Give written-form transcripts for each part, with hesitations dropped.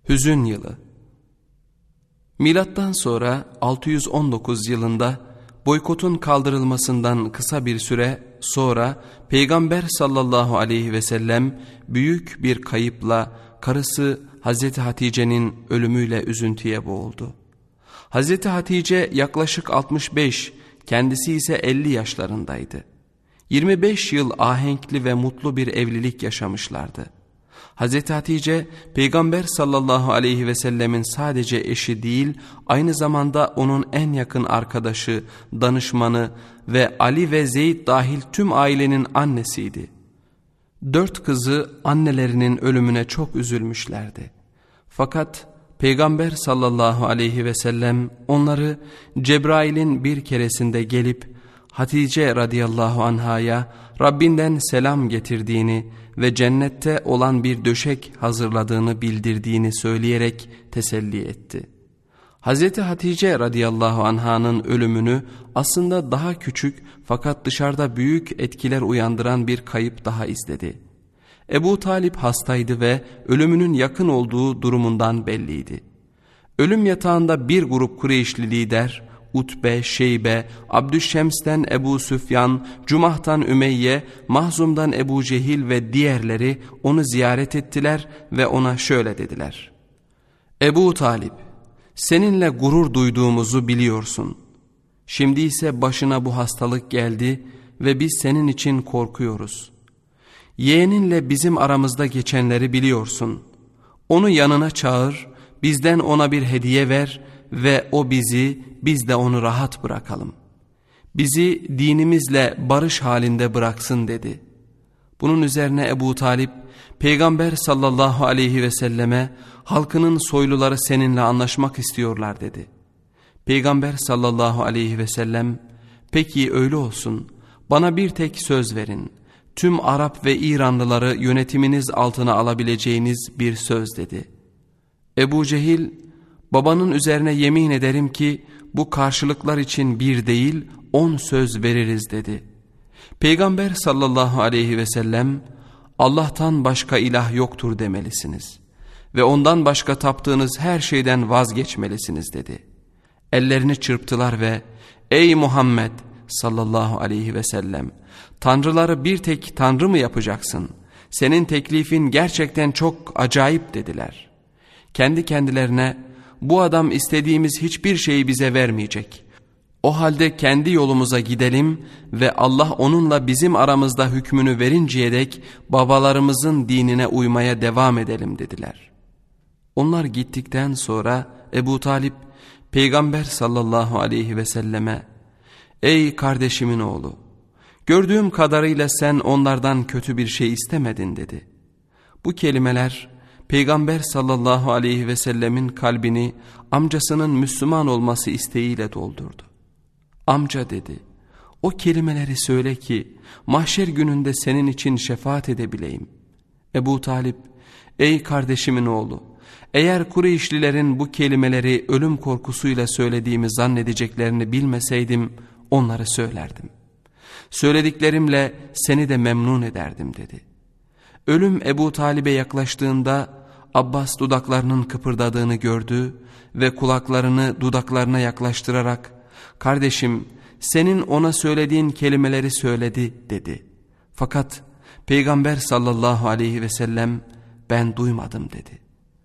Hüzün yılı. Milattan sonra 619 yılında boykotun kaldırılmasından kısa bir süre sonra Peygamber sallallahu aleyhi ve sellem büyük bir kayıpla karısı Hazreti Hatice'nin ölümüyle üzüntüye boğuldu. Hazreti Hatice yaklaşık 65, kendisi ise 50 yaşlarındaydı. 25 yıl ahenkli ve mutlu bir evlilik yaşamışlardı. Hazreti Hatice, Peygamber sallallahu aleyhi ve sellemin sadece eşi değil, aynı zamanda onun en yakın arkadaşı, danışmanı ve Ali ve Zeyd dahil tüm ailenin annesiydi. 4 kızı annelerinin ölümüne çok üzülmüşlerdi. Fakat Peygamber sallallahu aleyhi ve sellem onları Cebrail'in bir keresinde gelip Hatice radıyallahu anhaya Rabbinden selam getirdiğini ve cennette olan bir döşek hazırladığını bildirdiğini söyleyerek teselli etti. Hazreti Hatice radıyallahu anhanın ölümünü aslında daha küçük fakat dışarıda büyük etkiler uyandıran bir kayıp daha izledi. Ebu Talip hastaydı ve ölümünün yakın olduğu durumundan belliydi. Ölüm yatağında bir grup Kureyşli lider, Utbe, Şeybe, Abdüşşems'ten Ebu Süfyan, Cumah'tan Ümeyye, Mahzum'dan Ebu Cehil ve diğerleri onu ziyaret ettiler ve ona şöyle dediler: Ebu Talip, seninle gurur duyduğumuzu biliyorsun. Şimdi ise başına bu hastalık geldi ve biz senin için korkuyoruz. Yeğeninle bizim aramızda geçenleri biliyorsun. Onu yanına çağır, bizden ona bir hediye ver ve o bizi, biz de onu rahat bırakalım. Bizi dinimizle barış halinde bıraksın dedi. Bunun üzerine Ebu Talip, Peygamber sallallahu aleyhi ve selleme halkının soyluları seninle anlaşmak istiyorlar dedi. Peygamber sallallahu aleyhi ve sellem, peki öyle olsun, bana bir tek söz verin. Tüm Arap ve İranlıları yönetiminiz altına alabileceğiniz bir söz dedi. Ebu Cehil, babanın üzerine yemin ederim ki bu karşılıklar için bir değil 10 söz veririz dedi. Peygamber sallallahu aleyhi ve sellem, Allah'tan başka ilah yoktur demelisiniz ve ondan başka taptığınız her şeyden vazgeçmelisiniz dedi. Ellerini çırptılar ve ey Muhammed sallallahu aleyhi ve sellem, tanrıları bir tek tanrı mı yapacaksın? Senin teklifin gerçekten çok acayip dediler. Kendi kendilerine, bu adam istediğimiz hiçbir şeyi bize vermeyecek. O halde kendi yolumuza gidelim ve Allah onunla bizim aramızda hükmünü verinceye dek babalarımızın dinine uymaya devam edelim dediler. Onlar gittikten sonra Ebu Talip, Peygamber sallallahu aleyhi ve selleme, ey kardeşimin oğlu, gördüğüm kadarıyla sen onlardan kötü bir şey istemedin dedi. Bu kelimeler Peygamber sallallahu aleyhi ve sellemin kalbini amcasının Müslüman olması isteğiyle doldurdu. Amca dedi, o kelimeleri söyle ki mahşer gününde senin için şefaat edebileyim. Ebu Talip, ey kardeşimin oğlu, eğer Kureyşlilerin bu kelimeleri ölüm korkusuyla söylediğimi zannedeceklerini bilmeseydim onları söylerdim. Söylediklerimle seni de memnun ederdim dedi. Ölüm Ebu Talib'e yaklaştığında Abbas dudaklarının kıpırdadığını gördü ve kulaklarını dudaklarına yaklaştırarak kardeşim senin ona söylediğin kelimeleri söyledi dedi. Fakat Peygamber sallallahu aleyhi ve sellem ben duymadım dedi.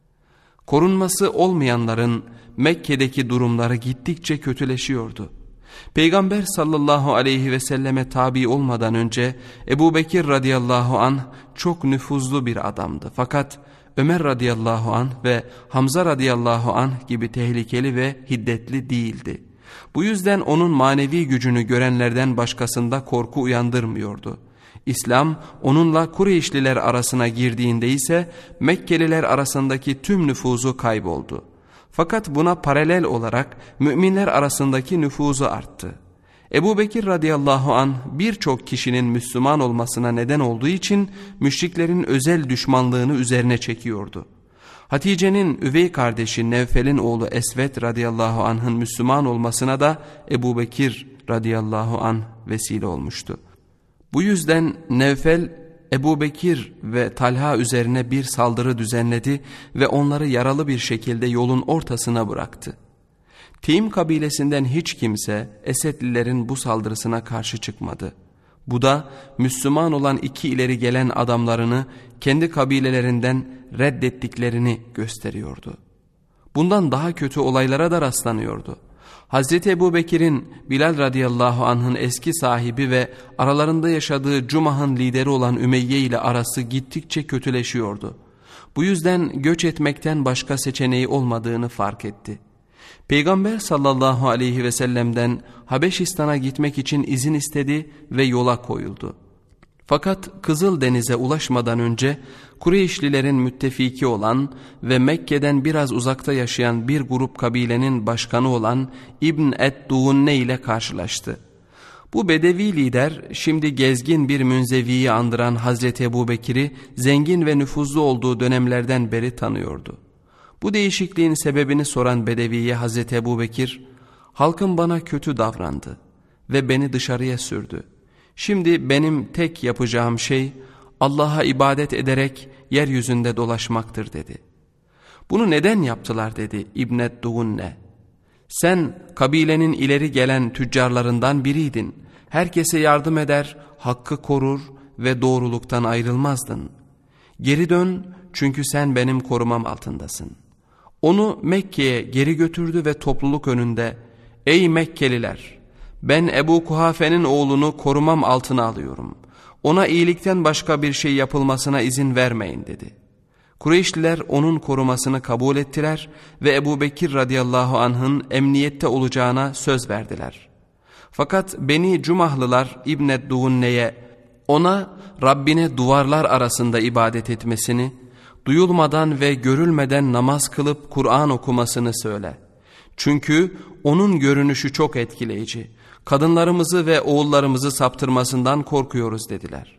Korunması olmayanların Mekke'deki durumları gittikçe kötüleşiyordu. Peygamber sallallahu aleyhi ve selleme tabi olmadan önce Ebu Bekir radıyallahu anh çok nüfuzlu bir adamdı. Fakat Ömer radıyallahu anh ve Hamza radıyallahu anh gibi tehlikeli ve hiddetli değildi. Bu yüzden onun manevi gücünü görenlerden başkasında korku uyandırmıyordu. İslam onunla Kureyşliler arasına girdiğinde ise Mekkeliler arasındaki tüm nüfuzu kayboldu. Fakat buna paralel olarak müminler arasındaki nüfuzu arttı. Ebu Bekir radıyallahu anh birçok kişinin Müslüman olmasına neden olduğu için müşriklerin özel düşmanlığını üzerine çekiyordu. Hatice'nin üvey kardeşi Nevfel'in oğlu Esved radıyallahu anh'ın Müslüman olmasına da Ebu Bekir radıyallahu anh vesile olmuştu. Bu yüzden Nevfel Ebu Bekir ve Talha üzerine bir saldırı düzenledi ve onları yaralı bir şekilde yolun ortasına bıraktı. Tim kabilesinden hiç kimse Esedlilerin bu saldırısına karşı çıkmadı. Bu da Müslüman olan iki ileri gelen adamlarını kendi kabilelerinden reddettiklerini gösteriyordu. Bundan daha kötü olaylara da rastlanıyordu. Hazreti Ebu Bekir'in Bilal radıyallahu anh'ın eski sahibi ve aralarında yaşadığı Cumah'ın lideri olan Ümeyye ile arası gittikçe kötüleşiyordu. Bu yüzden göç etmekten başka seçeneği olmadığını fark etti. Peygamber sallallahu aleyhi ve sellem'den Habeşistan'a gitmek için izin istedi ve yola koyuldu. Fakat Kızıldeniz'e ulaşmadan önce Kureyşlilerin müttefiki olan ve Mekke'den biraz uzakta yaşayan bir grup kabilenin başkanı olan İbn Eddûne ile karşılaştı. Bu bedevi lider şimdi gezgin bir münzeviyi andıran Hazreti Ebu Bekir'i zengin ve nüfuzlu olduğu dönemlerden beri tanıyordu. Bu değişikliğin sebebini soran bedeviye Hazreti Ebu Bekir, "Halkım bana kötü davrandı ve beni dışarıya sürdü. Şimdi benim tek yapacağım şey Allah'a ibadet ederek yeryüzünde dolaşmaktır" dedi. "Bunu neden yaptılar?" dedi İbn Dugunne. "Sen kabilenin ileri gelen tüccarlarından biriydin. Herkese yardım eder, hakkı korur ve doğruluktan ayrılmazdın. Geri dön, çünkü sen benim korumam altındasın." Onu Mekke'ye geri götürdü ve topluluk önünde, "Ey Mekkeliler! Ben Ebu Kuhafe'nin oğlunu korumam altına alıyorum. Ona iyilikten başka bir şey yapılmasına izin vermeyin" dedi. Kureyşliler onun korumasını kabul ettiler ve Ebu Bekir radıyallahu anh'ın emniyette olacağına söz verdiler. Fakat Beni Cumahlılar İbn Dugunne'ye ona Rabbine duvarlar arasında ibadet etmesini, duyulmadan ve görülmeden namaz kılıp Kur'an okumasını söyle. Çünkü onun görünüşü çok etkileyici. Kadınlarımızı ve oğullarımızı saptırmasından korkuyoruz dediler.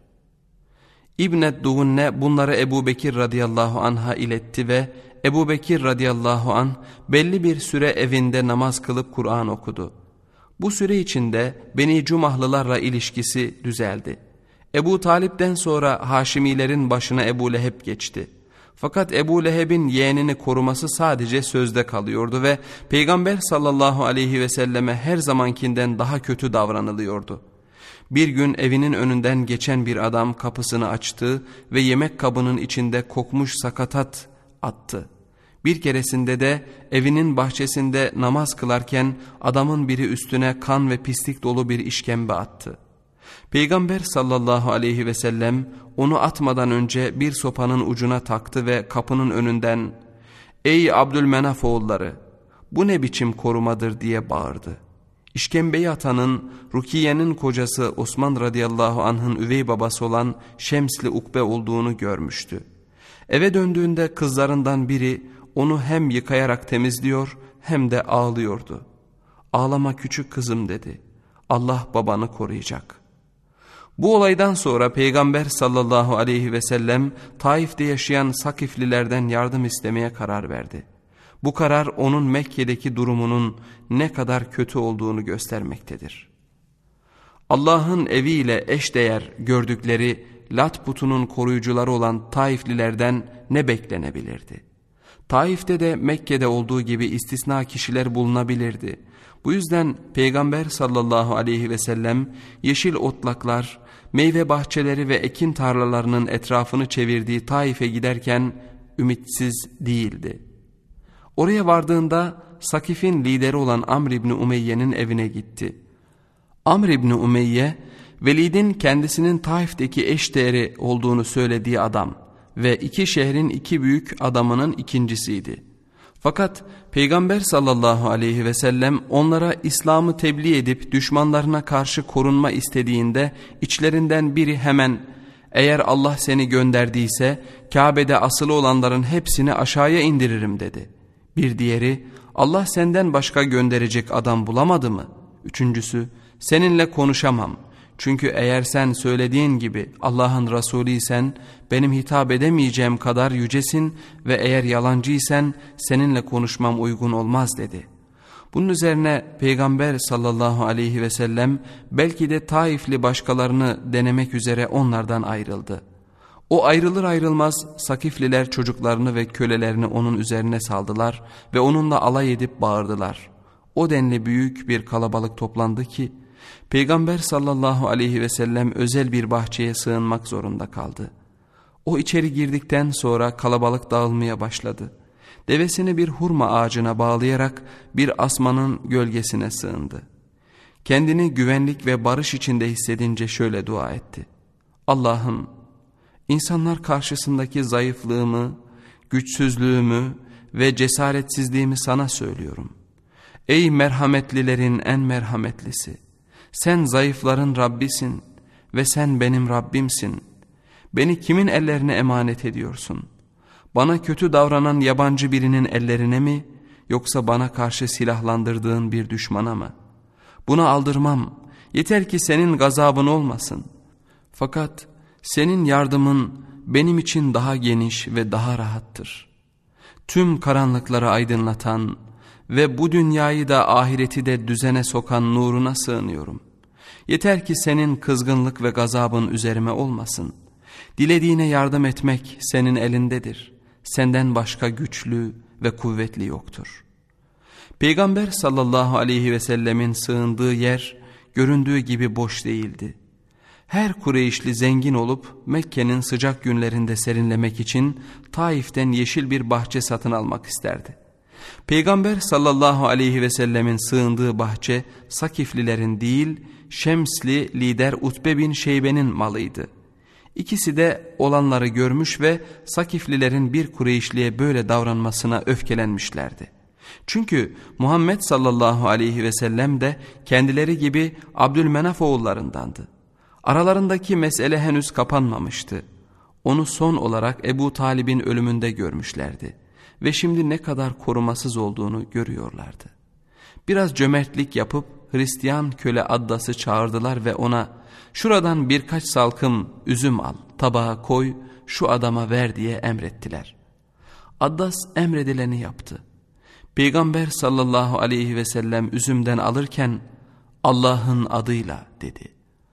İbn Dugunne bunları Ebu Bekir radıyallahu anh'a iletti ve Ebu Bekir radıyallahu anh belli bir süre evinde namaz kılıp Kur'an okudu. Bu süre içinde Beni Cumahlılarla ilişkisi düzeldi. Ebu Talip'ten sonra Haşimilerin başına Ebu Leheb geçti. Fakat Ebu Leheb'in yeğenini koruması sadece sözde kalıyordu ve Peygamber sallallahu aleyhi ve selleme her zamankinden daha kötü davranılıyordu. Bir gün evinin önünden geçen bir adam kapısını açtı ve yemek kabının içinde kokmuş sakatat attı. Bir keresinde de evinin bahçesinde namaz kılarken adamın biri üstüne kan ve pislik dolu bir işkembe attı. Peygamber sallallahu aleyhi ve sellem onu atmadan önce bir sopanın ucuna taktı ve kapının önünden, "Ey Abdülmenaf oğulları, bu ne biçim korumadır?" diye bağırdı. İşkembeyi atanın Rukiye'nin kocası Osman radıyallahu anh'ın üvey babası olan Şemsli Ukbe olduğunu görmüştü. Eve döndüğünde kızlarından biri onu hem yıkayarak temizliyor hem de ağlıyordu. "Ağlama küçük kızım" dedi. "Allah babanı koruyacak." Bu olaydan sonra Peygamber sallallahu aleyhi ve sellem Taif'te yaşayan Sakiflilerden yardım istemeye karar verdi. Bu karar onun Mekke'deki durumunun ne kadar kötü olduğunu göstermektedir. Allah'ın eviyle eşdeğer gördükleri Lat putunun koruyucuları olan Taiflilerden ne beklenebilirdi? Taif'te de Mekke'de olduğu gibi istisna kişiler bulunabilirdi. Bu yüzden Peygamber sallallahu aleyhi ve sellem yeşil otlaklar, meyve bahçeleri ve ekin tarlalarının etrafını çevirdiği Taif'e giderken ümitsiz değildi. Oraya vardığında Sakif'in lideri olan Amr İbni Umeyye'nin evine gitti. Amr İbni Umeyye, Velid'in kendisinin Taif'teki eşdeğeri olduğunu söylediği adam ve iki şehrin iki büyük adamının ikincisiydi. Fakat Peygamber sallallahu aleyhi ve sellem onlara İslam'ı tebliğ edip düşmanlarına karşı korunma istediğinde içlerinden biri hemen, "Eğer Allah seni gönderdiyse Kabe'de asılı olanların hepsini aşağıya indiririm" dedi. Bir diğeri, "Allah senden başka gönderecek adam bulamadı mı?" Üçüncüsü, "Seninle konuşamam. Çünkü eğer sen söylediğin gibi Allah'ın Resulüysen benim hitap edemeyeceğim kadar yücesin ve eğer yalancıysen seninle konuşmam uygun olmaz" dedi. Bunun üzerine Peygamber sallallahu aleyhi ve sellem belki de Taifli başkalarını denemek üzere onlardan ayrıldı. O ayrılır ayrılmaz Sakifliler çocuklarını ve kölelerini onun üzerine saldılar ve onunla alay edip bağırdılar. O denli büyük bir kalabalık toplandı ki Peygamber sallallahu aleyhi ve sellem özel bir bahçeye sığınmak zorunda kaldı. O içeri girdikten sonra kalabalık dağılmaya başladı. Devesini bir hurma ağacına bağlayarak bir asmanın gölgesine sığındı. Kendini güvenlik ve barış içinde hissedince şöyle dua etti. Allah'ım, insanlar karşısındaki zayıflığımı, güçsüzlüğümü ve cesaretsizliğimi sana söylüyorum. Ey merhametlilerin en merhametlisi, sen zayıfların Rabbisin ve sen benim Rabbimsin. Beni kimin ellerine emanet ediyorsun? Bana kötü davranan yabancı birinin ellerine mi, yoksa bana karşı silahlandırdığın bir düşmana mı? Buna aldırmam, yeter ki senin gazabın olmasın. Fakat senin yardımın benim için daha geniş ve daha rahattır. Tüm karanlıkları aydınlatan ve bu dünyayı da ahireti de düzene sokan nuruna sığınıyorum. Yeter ki senin kızgınlık ve gazabın üzerime olmasın. Dilediğine yardım etmek senin elindedir. Senden başka güçlü ve kuvvetli yoktur. Peygamber sallallahu aleyhi ve sellemin sığındığı yer göründüğü gibi boş değildi. Her Kureyşli zengin olup Mekke'nin sıcak günlerinde serinlemek için Taif'ten yeşil bir bahçe satın almak isterdi. Peygamber sallallahu aleyhi ve sellemin sığındığı bahçe Sakiflilerin değil, Şemsli lider Utbe bin Şeybe'nin malıydı. İkisi de olanları görmüş ve Sakiflilerin bir Kureyşliye böyle davranmasına öfkelenmişlerdi. Çünkü Muhammed sallallahu aleyhi ve sellem de kendileri gibi Abdülmenaf oğullarındandı. Aralarındaki mesele henüz kapanmamıştı. Onu son olarak Ebu Talib'in ölümünde görmüşlerdi ve şimdi ne kadar korumasız olduğunu görüyorlardı. Biraz cömertlik yapıp Hristiyan köle Addas'ı çağırdılar ve ona "Şuradan birkaç salkım üzüm al, tabağa koy, şu adama ver" diye emrettiler. Addas emredileni yaptı. Peygamber sallallahu aleyhi ve sellem üzümden alırken "Allah'ın adıyla" dedi.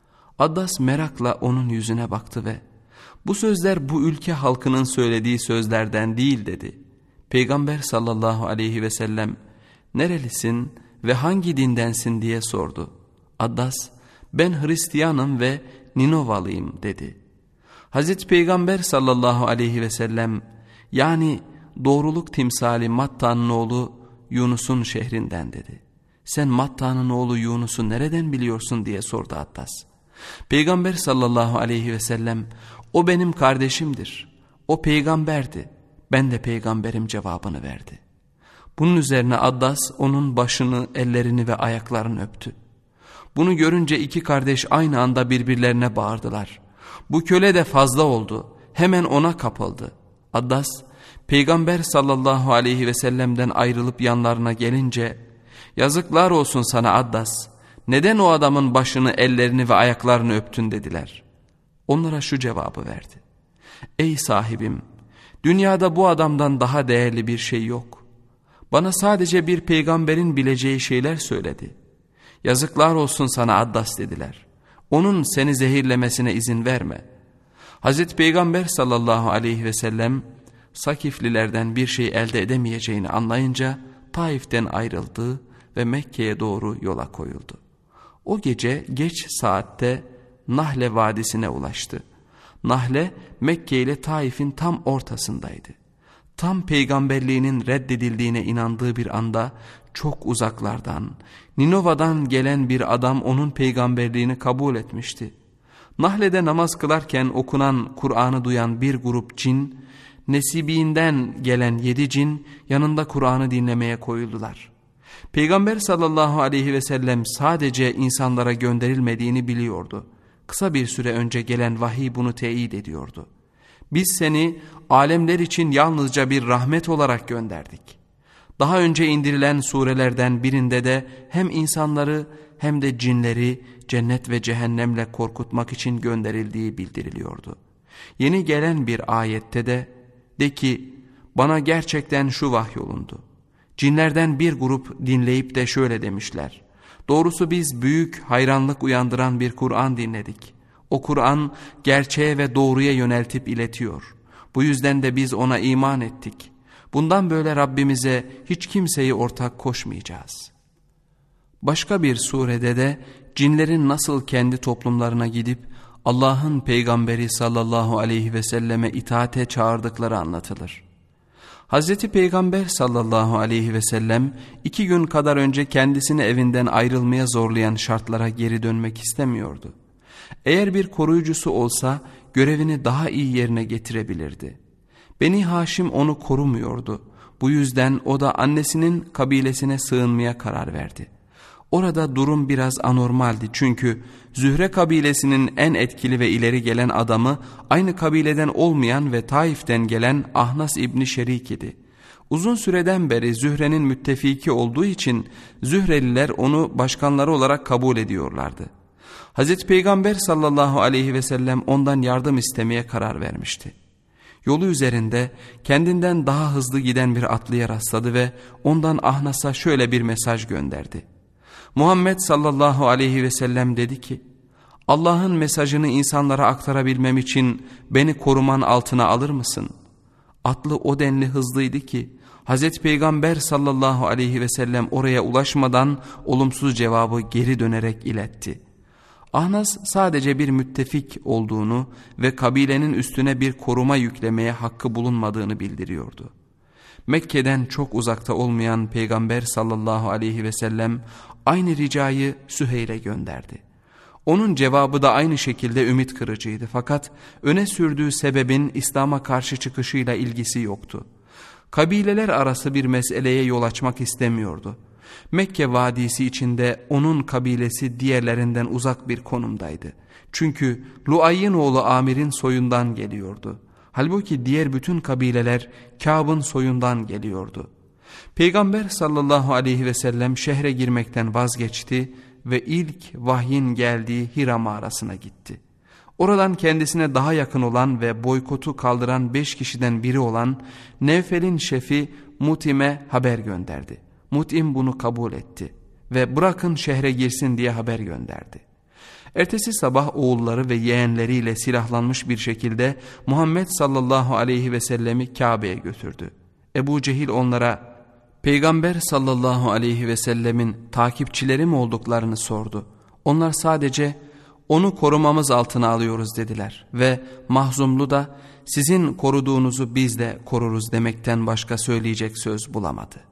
Addas merakla onun yüzüne baktı ve "Bu sözler bu ülke halkının söylediği sözlerden değil" dedi. Peygamber sallallahu aleyhi ve sellem "Nerelisin ve hangi dindensin?" diye sordu. Addas "Ben Hristiyanım ve Ninovalıyım" dedi. Hazreti Peygamber sallallahu aleyhi ve sellem yani doğruluk timsali Matta'nın oğlu Yunus'un şehrinden dedi. "Sen Matta'nın oğlu Yunus'u nereden biliyorsun?" diye sordu Addas. Peygamber sallallahu aleyhi ve sellem "O benim kardeşimdir. O peygamberdi. Ben de peygamberim" cevabını verdi. Bunun üzerine Addas onun başını, ellerini ve ayaklarını öptü. Bunu görünce iki kardeş aynı anda birbirlerine bağırdılar. "Bu köle de fazla oldu." Hemen ona kapıldı. Addas Peygamber sallallahu aleyhi ve sellem'den ayrılıp yanlarına gelince "Yazıklar olsun sana Addas. Neden o adamın başını, ellerini ve ayaklarını öptün?" dediler. Onlara şu cevabı verdi: "Ey sahibim, dünyada bu adamdan daha değerli bir şey yok. Bana sadece bir peygamberin bileceği şeyler söyledi. Yazıklar olsun sana Addas" dediler. "Onun seni zehirlemesine izin verme." Hazreti Peygamber sallallahu aleyhi ve sellem Sakiflilerden bir şey elde edemeyeceğini anlayınca Taif'ten ayrıldı ve Mekke'ye doğru yola koyuldu. O gece geç saatte Nahle Vadisi'ne ulaştı. Nahle Mekke ile Taif'in tam ortasındaydı. Tam peygamberliğinin reddedildiğine inandığı bir anda çok uzaklardan, Ninova'dan gelen bir adam onun peygamberliğini kabul etmişti. Nahle'de namaz kılarken okunan Kur'an'ı duyan bir grup cin, nesibinden gelen 7 cin yanında Kur'an'ı dinlemeye koyuldular. Peygamber sallallahu aleyhi ve sellem sadece insanlara gönderilmediğini biliyordu. Kısa bir süre önce gelen vahiy bunu teyit ediyordu. "Biz seni alemler için yalnızca bir rahmet olarak gönderdik." Daha önce indirilen surelerden birinde de hem insanları hem de cinleri cennet ve cehennemle korkutmak için gönderildiği bildiriliyordu. Yeni gelen bir ayette de ki "Bana gerçekten şu vahyolundu. Cinlerden bir grup dinleyip de şöyle demişler: Doğrusu biz büyük hayranlık uyandıran bir Kur'an dinledik. O Kur'an gerçeğe ve doğruya yöneltip iletiyor. Bu yüzden de biz ona iman ettik. Bundan böyle Rabbimize hiç kimseyi ortak koşmayacağız. Başka bir surede de cinlerin nasıl kendi toplumlarına gidip Allah'ın peygamberi sallallahu aleyhi ve selleme itaate çağırdıkları anlatılır. Hazreti Peygamber sallallahu aleyhi ve sellem 2 gün kadar önce kendisini evinden ayrılmaya zorlayan şartlara geri dönmek istemiyordu. Eğer bir koruyucusu olsa görevini daha iyi yerine getirebilirdi. Beni Haşim onu korumuyordu. Bu yüzden o da annesinin kabilesine sığınmaya karar verdi. Orada durum biraz anormaldi çünkü Zühre kabilesinin en etkili ve ileri gelen adamı aynı kabileden olmayan ve Taif'ten gelen Ahnas İbni Şerik idi. Uzun süreden beri Zühre'nin müttefiki olduğu için Zühreliler onu başkanları olarak kabul ediyorlardı. Hazreti Peygamber sallallahu aleyhi ve sellem ondan yardım istemeye karar vermişti. Yolu üzerinde kendinden daha hızlı giden bir atlıya rastladı ve ondan Ahnas'a şöyle bir mesaj gönderdi. Muhammed sallallahu aleyhi ve sellem dedi ki, Allah'ın mesajını insanlara aktarabilmem için beni koruman altına alır mısın? Atlı o denli hızlıydı ki Hazreti Peygamber sallallahu aleyhi ve sellem oraya ulaşmadan olumsuz cevabı geri dönerek iletti. Ahnas sadece bir müttefik olduğunu ve kabilenin üstüne bir koruma yüklemeye hakkı bulunmadığını bildiriyordu. Mekke'den çok uzakta olmayan Peygamber sallallahu aleyhi ve sellem aynı ricayı Süheyl'e gönderdi. Onun cevabı da aynı şekilde ümit kırıcıydı fakat öne sürdüğü sebebin İslam'a karşı çıkışıyla ilgisi yoktu. Kabileler arası bir meseleye yol açmak istemiyordu. Mekke vadisi içinde onun kabilesi diğerlerinden uzak bir konumdaydı. Çünkü Luay'ın oğlu Amir'in soyundan geliyordu. Halbuki diğer bütün kabileler Kâb'ın soyundan geliyordu. Peygamber sallallahu aleyhi ve sellem şehre girmekten vazgeçti ve ilk vahyin geldiği Hira mağarasına gitti. Oradan kendisine daha yakın olan ve boykotu kaldıran 5 kişiden biri olan Nevfel'in şefi Mutim'e haber gönderdi. Mutim bunu kabul etti ve bırakın şehre girsin diye haber gönderdi. Ertesi sabah oğulları ve yeğenleriyle silahlanmış bir şekilde Muhammed sallallahu aleyhi ve sellemi Kabe'ye götürdü. Ebu Cehil onlara Peygamber sallallahu aleyhi ve sellemin takipçileri mi olduklarını sordu. Onlar sadece onu korumamız altına alıyoruz dediler ve Mahzumlu da sizin koruduğunuzu biz de koruruz demekten başka söyleyecek söz bulamadı.